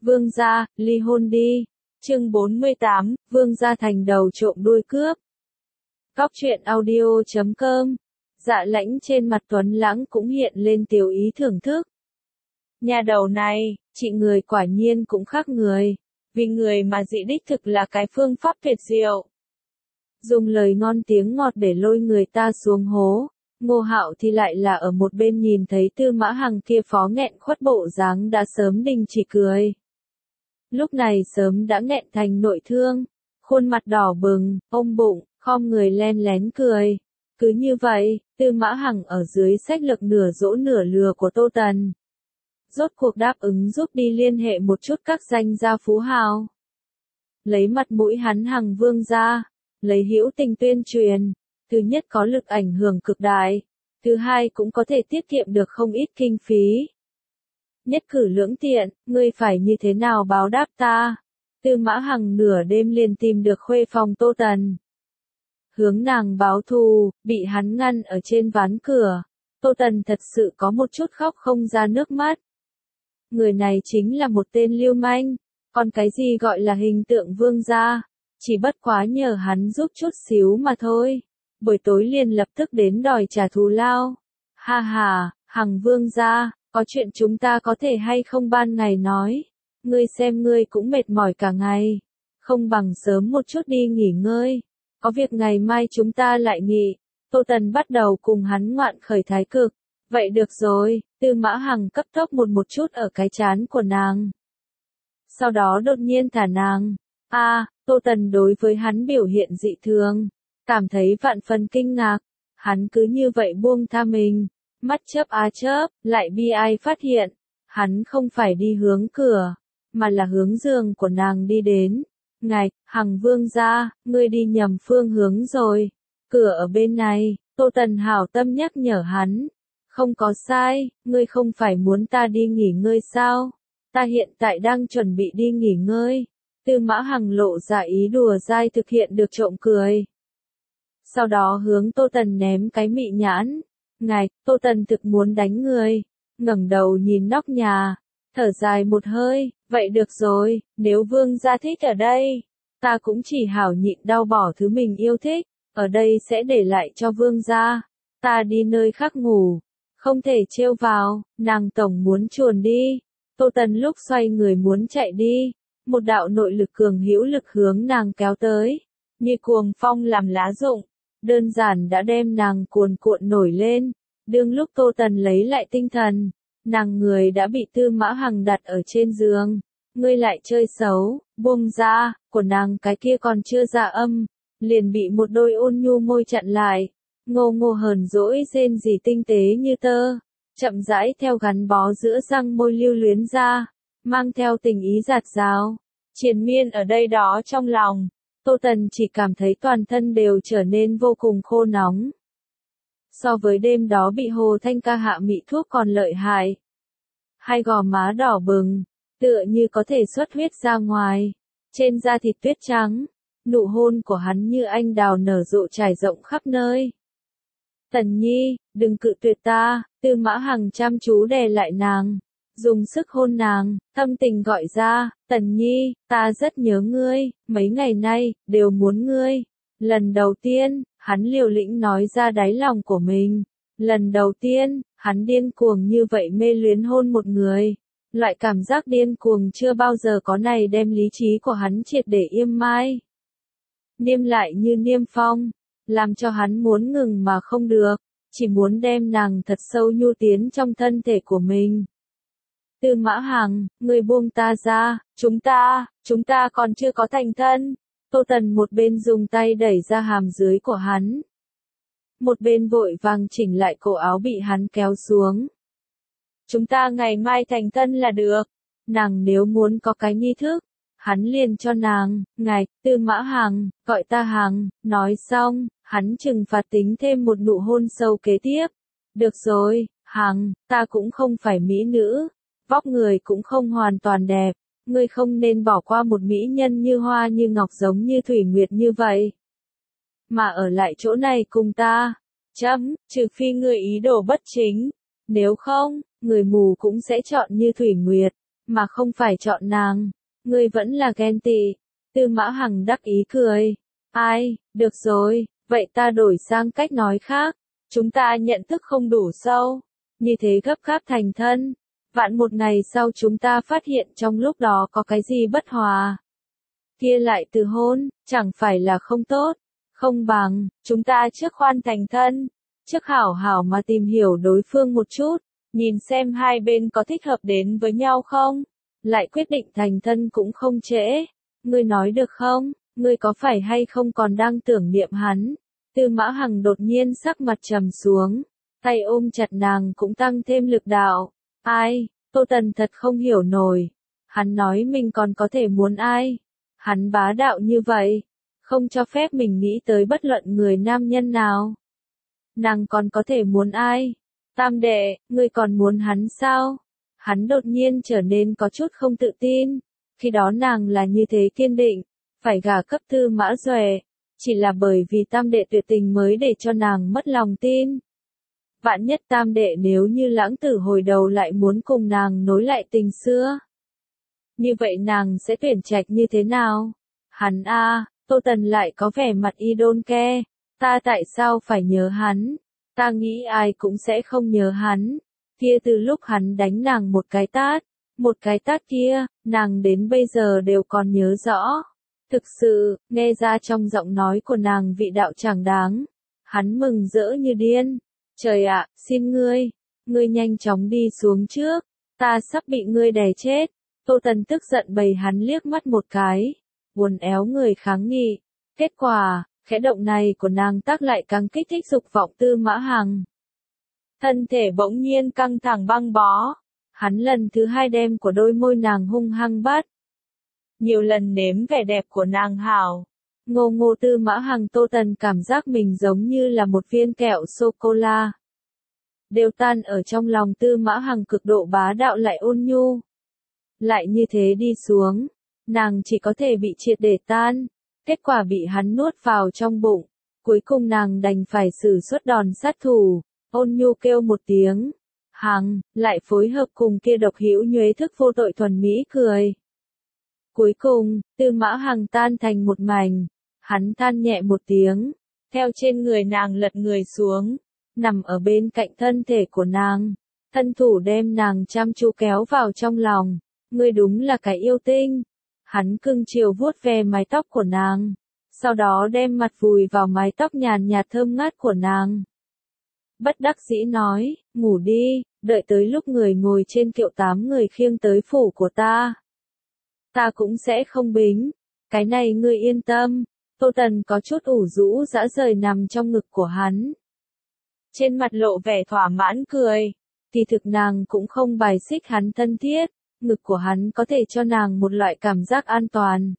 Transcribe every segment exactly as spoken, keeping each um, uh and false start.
Vương gia, ly hôn đi. Chương bốn mươi tám, Vương gia thành đầu trộm đuôi cướp. Góc truyện audio chấm com. Dạ Lãnh trên mặt Tuấn Lãng cũng hiện lên tiểu ý thưởng thức. Nhà đầu này, chị người quả nhiên cũng khác người. Vì người mà dị đích thực là cái phương pháp tuyệt diệu. Dùng lời ngon tiếng ngọt để lôi người ta xuống hố. Ngô Hạo thì lại là ở một bên nhìn thấy Tư Mã Hằng kia phó nghẹn khuất bộ dáng đã sớm đình chỉ cười. Lúc này sớm đã nghẹn thành nội thương, khuôn mặt đỏ bừng, ôm bụng, khom người len lén cười. Cứ như vậy, Tư Mã Hằng ở dưới sách lược nửa dỗ nửa lừa của Tô Tần. Rốt cuộc đáp ứng giúp đi liên hệ một chút các danh gia phú hào. Lấy mặt mũi hắn Hằng Vương ra, lấy hữu tình tuyên truyền. Thứ nhất có lực ảnh hưởng cực đại, thứ hai cũng có thể tiết kiệm được không ít kinh phí. Nhất cử lưỡng tiện, ngươi phải như thế nào báo đáp ta? Tư Mã Hằng nửa đêm liền tìm được khuê phòng Tô Tần. Hướng nàng báo thù, bị hắn ngăn ở trên ván cửa. Tô Tần thật sự có một chút khóc không ra nước mắt. Người này chính là một tên lưu manh, còn cái gì gọi là hình tượng vương gia, chỉ bất quá nhờ hắn giúp chút xíu mà thôi. Buổi tối liền lập tức đến đòi trả thù lao. Ha ha, Hằng Vương gia, có chuyện chúng ta có thể hay không ban ngày nói. Ngươi xem ngươi cũng mệt mỏi cả ngày. Không bằng sớm một chút đi nghỉ ngơi. Có việc ngày mai chúng ta lại nghỉ. Tô Tần bắt đầu cùng hắn ngoạn khởi thái cực. Vậy được rồi, Tư Mã Hằng cấp tốc một một chút ở cái trán của nàng. Sau đó đột nhiên thả nàng. A, à, Tô Tần đối với hắn biểu hiện dị thường. Cảm thấy vạn phần kinh ngạc, hắn cứ như vậy buông tha mình, mắt chớp á chớp, lại bi ai phát hiện, hắn không phải đi hướng cửa, mà là hướng giường của nàng đi đến. Ngài, Hằng Vương gia, ngươi đi nhầm phương hướng rồi, cửa ở bên này. Tô Tần hảo tâm nhắc nhở hắn, không có sai, ngươi không phải muốn ta đi nghỉ ngơi sao, ta hiện tại đang chuẩn bị đi nghỉ ngơi. Tư Mã Hằng lộ ra ý đùa dai thực hiện được trộm cười. Sau đó hướng Tô Tần ném cái mị nhãn. Ngài, Tô Tần thực muốn đánh người. Ngẩng đầu nhìn nóc nhà, thở dài một hơi, vậy được rồi, nếu Vương gia thích ở đây, ta cũng chỉ hảo nhịn đau bỏ thứ mình yêu thích, ở đây sẽ để lại cho Vương gia, ta đi nơi khác ngủ, không thể trêu vào, nàng tổng muốn chuồn đi. Tô Tần lúc xoay người muốn chạy đi, một đạo nội lực cường hữu lực hướng nàng kéo tới, như cuồng phong làm lá rụng. Đơn giản đã đem nàng cuồn cuộn nổi lên. Đương lúc Tô Tần lấy lại tinh thần, nàng người đã bị Tư Mã Hằng đặt ở trên giường. Ngươi lại chơi xấu, buông ra, của nàng cái kia còn chưa ra âm, liền bị một đôi ôn nhu môi chặn lại. Ngô ngô hờn dỗi rên rỉ tinh tế như tơ, chậm rãi theo gắn bó giữa răng môi lưu luyến ra, mang theo tình ý giạt rào, triền miên ở đây đó trong lòng. Tô Tần chỉ cảm thấy toàn thân đều trở nên vô cùng khô nóng. So với đêm đó bị Hồ Thanh ca hạ mị thuốc còn lợi hại. Hai gò má đỏ bừng, tựa như có thể xuất huyết ra ngoài. Trên da thịt tuyết trắng, nụ hôn của hắn như anh đào nở rộ trải rộng khắp nơi. Tần Nhi, đừng cự tuyệt ta. Tư Mã Hằng chăm chú đè lại nàng, dùng sức hôn nàng, thâm tình gọi ra, Tần Nhi, ta rất nhớ ngươi, mấy ngày nay, đều muốn ngươi. Lần đầu tiên, hắn liều lĩnh nói ra đáy lòng của mình. Lần đầu tiên, hắn điên cuồng như vậy mê luyến hôn một người. Loại cảm giác điên cuồng chưa bao giờ có này đem lý trí của hắn triệt để yêm mai. Niêm lại như niêm phong, làm cho hắn muốn ngừng mà không được, chỉ muốn đem nàng thật sâu nhu tiến trong thân thể của mình. Tư Mã Hằng, người buông ta ra, chúng ta, chúng ta còn chưa có thành thân. Tô Tần một bên dùng tay đẩy ra hàm dưới của hắn, một bên vội vàng chỉnh lại cổ áo bị hắn kéo xuống. Chúng ta ngày mai thành thân là được. Nàng nếu muốn có cái nghi thức, hắn liền cho nàng. Ngài, Tư Mã Hằng, gọi ta Hằng. Nói xong, hắn trừng phạt tính thêm một nụ hôn sâu kế tiếp. Được rồi, Hằng, ta cũng không phải mỹ nữ, vóc người cũng không hoàn toàn đẹp, ngươi không nên bỏ qua một mỹ nhân như hoa như ngọc giống như Thủy Nguyệt như vậy, mà ở lại chỗ này cùng ta. Chấm, trừ phi ngươi ý đồ bất chính, nếu không, người mù cũng sẽ chọn như Thủy Nguyệt, mà không phải chọn nàng. Ngươi vẫn là ghen tị. Tư Mã Hằng đắc ý cười. Ai, được rồi, vậy ta đổi sang cách nói khác. Chúng ta nhận thức không đủ sâu. Như thế gấp gáp thành thân. Vạn một ngày sau chúng ta phát hiện trong lúc đó có cái gì bất hòa. Kia lại từ hôn, chẳng phải là không tốt. Không bằng, chúng ta trước khoan thành thân. Trước hảo hảo mà tìm hiểu đối phương một chút. Nhìn xem hai bên có thích hợp đến với nhau không. Lại quyết định thành thân cũng không trễ. Ngươi nói được không? Ngươi có phải hay không còn đang tưởng niệm hắn? Tư Mã Hằng đột nhiên sắc mặt trầm xuống. Tay ôm chặt nàng cũng tăng thêm lực đạo. Ai? Tô Tần thật không hiểu nổi. Hắn nói mình còn có thể muốn ai? Hắn bá đạo như vậy. Không cho phép mình nghĩ tới bất luận người nam nhân nào. Nàng còn có thể muốn ai? Tam đệ, ngươi còn muốn hắn sao? Hắn đột nhiên trở nên có chút không tự tin. Khi đó nàng là như thế kiên định. Phải gả cấp Tư Mã Duệ. Chỉ là bởi vì tam đệ tuyệt tình mới để cho nàng mất lòng tin. Vạn nhất tam đệ nếu như lãng tử hồi đầu lại muốn cùng nàng nối lại tình xưa. Như vậy nàng sẽ tuyển trạch như thế nào? Hắn a, à, Tô Tần lại có vẻ mặt y đôn ke. Ta tại sao phải nhớ hắn? Ta nghĩ ai cũng sẽ không nhớ hắn. Kia từ lúc hắn đánh nàng một cái tát. Một cái tát kia, nàng đến bây giờ đều còn nhớ rõ. Thực sự, nghe ra trong giọng nói của nàng vị đạo chẳng đáng. Hắn mừng rỡ như điên. Trời ạ, xin ngươi, ngươi nhanh chóng đi xuống trước, ta sắp bị ngươi đè chết. Tô Tần tức giận bày hắn liếc mắt một cái, buồn éo người kháng nghị. Kết quả, khẽ động này của nàng tác lại càng kích thích dục vọng Tư Mã Hằng. Thân thể bỗng nhiên căng thẳng băng bó, hắn lần thứ hai đem của đôi môi nàng hung hăng bắt. Nhiều lần nếm vẻ đẹp của nàng hảo. Ngô ngô Tư Mã Hằng Tô Tần cảm giác mình giống như là một viên kẹo sô-cô-la. Đều tan ở trong lòng Tư Mã Hằng cực độ bá đạo lại ôn nhu. Lại như thế đi xuống, nàng chỉ có thể bị triệt để tan. Kết quả bị hắn nuốt vào trong bụng. Cuối cùng nàng đành phải sử xuất đòn sát thủ, ôn nhu kêu một tiếng. Hằng, lại phối hợp cùng kia độc hữu nhuế thức vô tội thuần mỹ cười. Cuối cùng, Tư Mã Hằng tan thành một mảnh. Hắn than nhẹ một tiếng, theo trên người nàng lật người xuống, nằm ở bên cạnh thân thể của nàng, thân thủ đem nàng chăm chú kéo vào trong lòng. Ngươi đúng là cái yêu tinh. Hắn cưng chiều vuốt ve mái tóc của nàng, sau đó đem mặt vùi vào mái tóc nhàn nhạt thơm ngát của nàng. Bất đắc dĩ nói, ngủ đi, đợi tới lúc người ngồi trên kiệu tám người khiêng tới phủ của ta. Ta cũng sẽ không bính, cái này ngươi yên tâm. Tô Tần có chút ủ rũ dã rời nằm trong ngực của hắn. Trên mặt lộ vẻ thỏa mãn cười. Thì thực nàng cũng không bài xích hắn thân thiết. Ngực của hắn có thể cho nàng một loại cảm giác an toàn.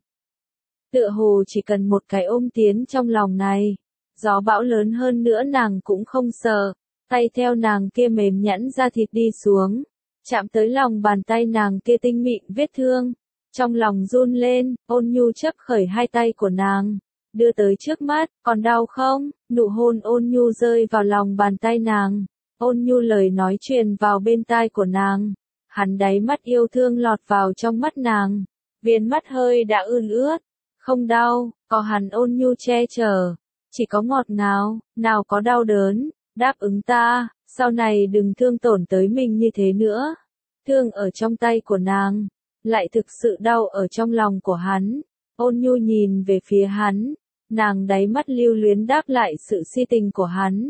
Tựa hồ chỉ cần một cái ôm tiến trong lòng này. Gió bão lớn hơn nữa nàng cũng không sợ. Tay theo nàng kia mềm nhẵn da thịt đi xuống. Chạm tới lòng bàn tay nàng kia tinh mịn vết thương. Trong lòng run lên, ôn nhu chấp khởi hai tay của nàng. Đưa tới trước mắt, còn đau không? Nụ hôn ôn nhu rơi vào lòng bàn tay nàng. Ôn nhu lời nói truyền vào bên tai của nàng. Hắn đáy mắt yêu thương lọt vào trong mắt nàng. Viền mắt hơi đã ươn ướt. Không đau, có hắn ôn nhu che chở. Chỉ có ngọt ngào, nào có đau đớn. Đáp ứng ta, sau này đừng thương tổn tới mình như thế nữa. Thương ở trong tay của nàng, lại thực sự đau ở trong lòng của hắn. Ôn nhu nhìn về phía hắn. Nàng đáy mắt lưu luyến đáp lại sự si tình của hắn.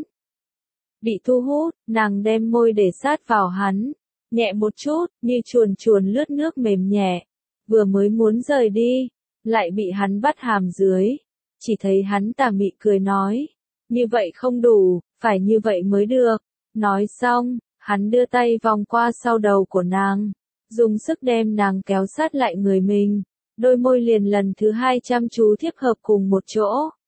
Bị thu hút, nàng đem môi để sát vào hắn. Nhẹ một chút, như chuồn chuồn lướt nước mềm nhẹ. Vừa mới muốn rời đi, lại bị hắn bắt hàm dưới. Chỉ thấy hắn tà mị cười nói. Như vậy không đủ, phải như vậy mới được. Nói xong, hắn đưa tay vòng qua sau đầu của nàng. Dùng sức đem nàng kéo sát lại người mình. Đôi môi liền lần thứ hai chăm chú thiếp hợp cùng một chỗ.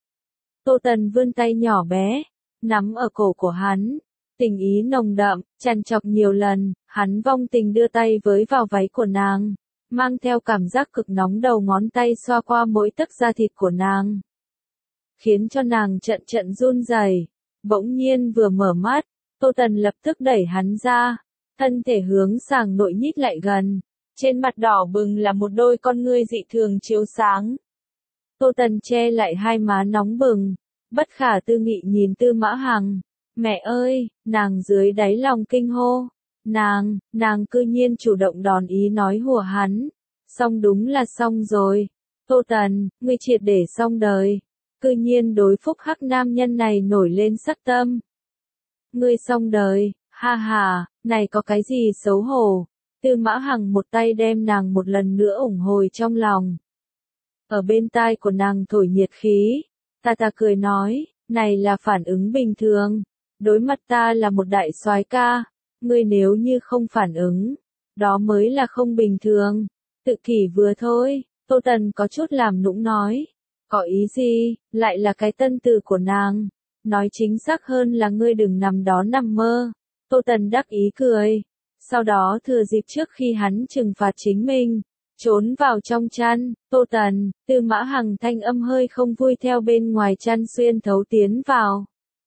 Tô Tần vươn tay nhỏ bé, nắm ở cổ của hắn. Tình ý nồng đậm, chằn chọc nhiều lần, hắn vong tình đưa tay với vào váy của nàng. Mang theo cảm giác cực nóng đầu ngón tay xoa qua mỗi tấc da thịt của nàng. Khiến cho nàng trận trận run rẩy. Bỗng nhiên vừa mở mắt, Tô Tần lập tức đẩy hắn ra. Thân thể hướng sàng nội nhích lại gần. trên mặt đỏ bừng là một đôi con ngươi dị thường chiếu sáng. Tô Tần che lại hai má nóng bừng, bất khả tư nghị nhìn Tư Mã Hằng. Mẹ ơi, nàng dưới đáy lòng kinh hô. Nàng, nàng cư nhiên chủ động đòn ý nói hùa hắn. Xong đúng là xong rồi. Tô Tần, ngươi triệt để xong đời. Cư nhiên đối phúc hắc nam nhân này nổi lên sắc tâm. Ngươi xong đời, ha ha, này có cái gì xấu hổ. Tư Mã Hằng một tay đem nàng một lần nữa ủng hồi trong lòng. Ở bên tai của nàng thổi nhiệt khí, ta ta cười nói, này là phản ứng bình thường. Đối mặt ta là một đại soái ca, ngươi nếu như không phản ứng, đó mới là không bình thường. Tự kỷ vừa thôi, Tô Tần có chút làm nũng nói. Có ý gì, lại là cái tân từ của nàng. Nói chính xác hơn là ngươi đừng nằm đó nằm mơ. Tô Tần đắc ý cười. Sau đó thừa dịp trước khi hắn trừng phạt chính mình, trốn vào trong chăn. Tô Tần, Tư Mã Hằng thanh âm hơi không vui theo bên ngoài chăn xuyên thấu tiến vào.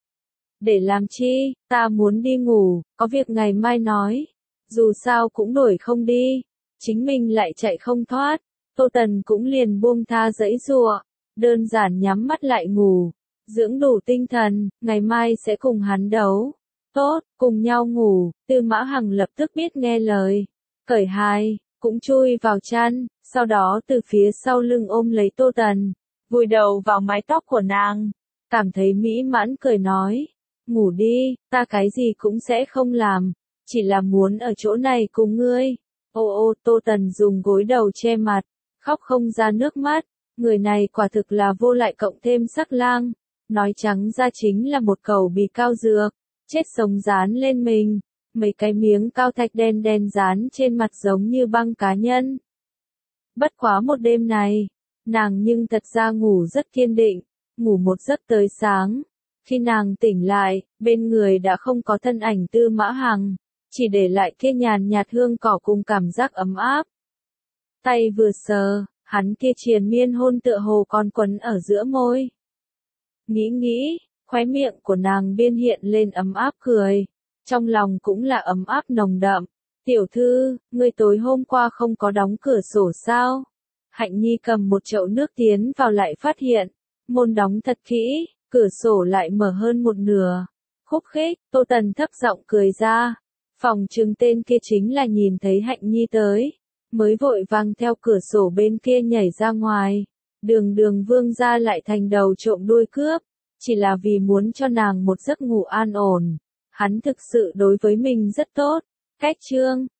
Để làm chi, ta muốn đi ngủ, có việc ngày mai nói. Dù sao cũng đổi không đi, chính mình lại chạy không thoát. Tô Tần cũng liền buông tha giãy giụa, đơn giản nhắm mắt lại ngủ, dưỡng đủ tinh thần, ngày mai sẽ cùng hắn đấu. Tốt, cùng nhau ngủ. Tư Mã Hằng lập tức biết nghe lời, cởi hài, cũng chui vào chăn, sau đó từ phía sau lưng ôm lấy Tô Tần, vùi đầu vào mái tóc của nàng, cảm thấy mỹ mãn cười nói, ngủ đi, ta cái gì cũng sẽ không làm, chỉ là muốn ở chỗ này cùng ngươi. Ô ô, Tô Tần dùng gối đầu che mặt, khóc không ra nước mắt, người này quả thực là vô lại cộng thêm sắc lang, nói trắng ra chính là một cầu bì cao dược, chết sống dán lên mình, mấy cái miếng cao thạch đen đen dán trên mặt giống như băng cá nhân. Bất quá một đêm này, nàng nhưng thật ra ngủ rất kiên định, ngủ một giấc tới sáng. Khi nàng tỉnh lại, bên người đã không có thân ảnh Tư Mã Hằng, chỉ để lại kia nhàn nhạt hương cỏ cùng cảm giác ấm áp. Tay vừa sờ, hắn kia triền miên hôn tựa hồ còn quấn ở giữa môi. Nghĩ nghĩ, khóe miệng của nàng biên hiện lên ấm áp cười, trong lòng cũng là ấm áp nồng đậm. Tiểu thư, ngươi tối hôm qua không có đóng cửa sổ sao? Hạnh Nhi cầm một chậu nước tiến vào lại phát hiện, môn đóng thật kỹ, cửa sổ lại mở hơn một nửa. Khúc khích, Tô Tần thấp giọng cười ra. Phòng trừng tên kia chính là nhìn thấy Hạnh Nhi tới, mới vội vàng theo cửa sổ bên kia nhảy ra ngoài. Đường đường vương gia lại thành đầu trộm đuôi cướp, chỉ là vì muốn cho nàng một giấc ngủ an ổn. Hắn thực sự đối với mình rất tốt. Cách chương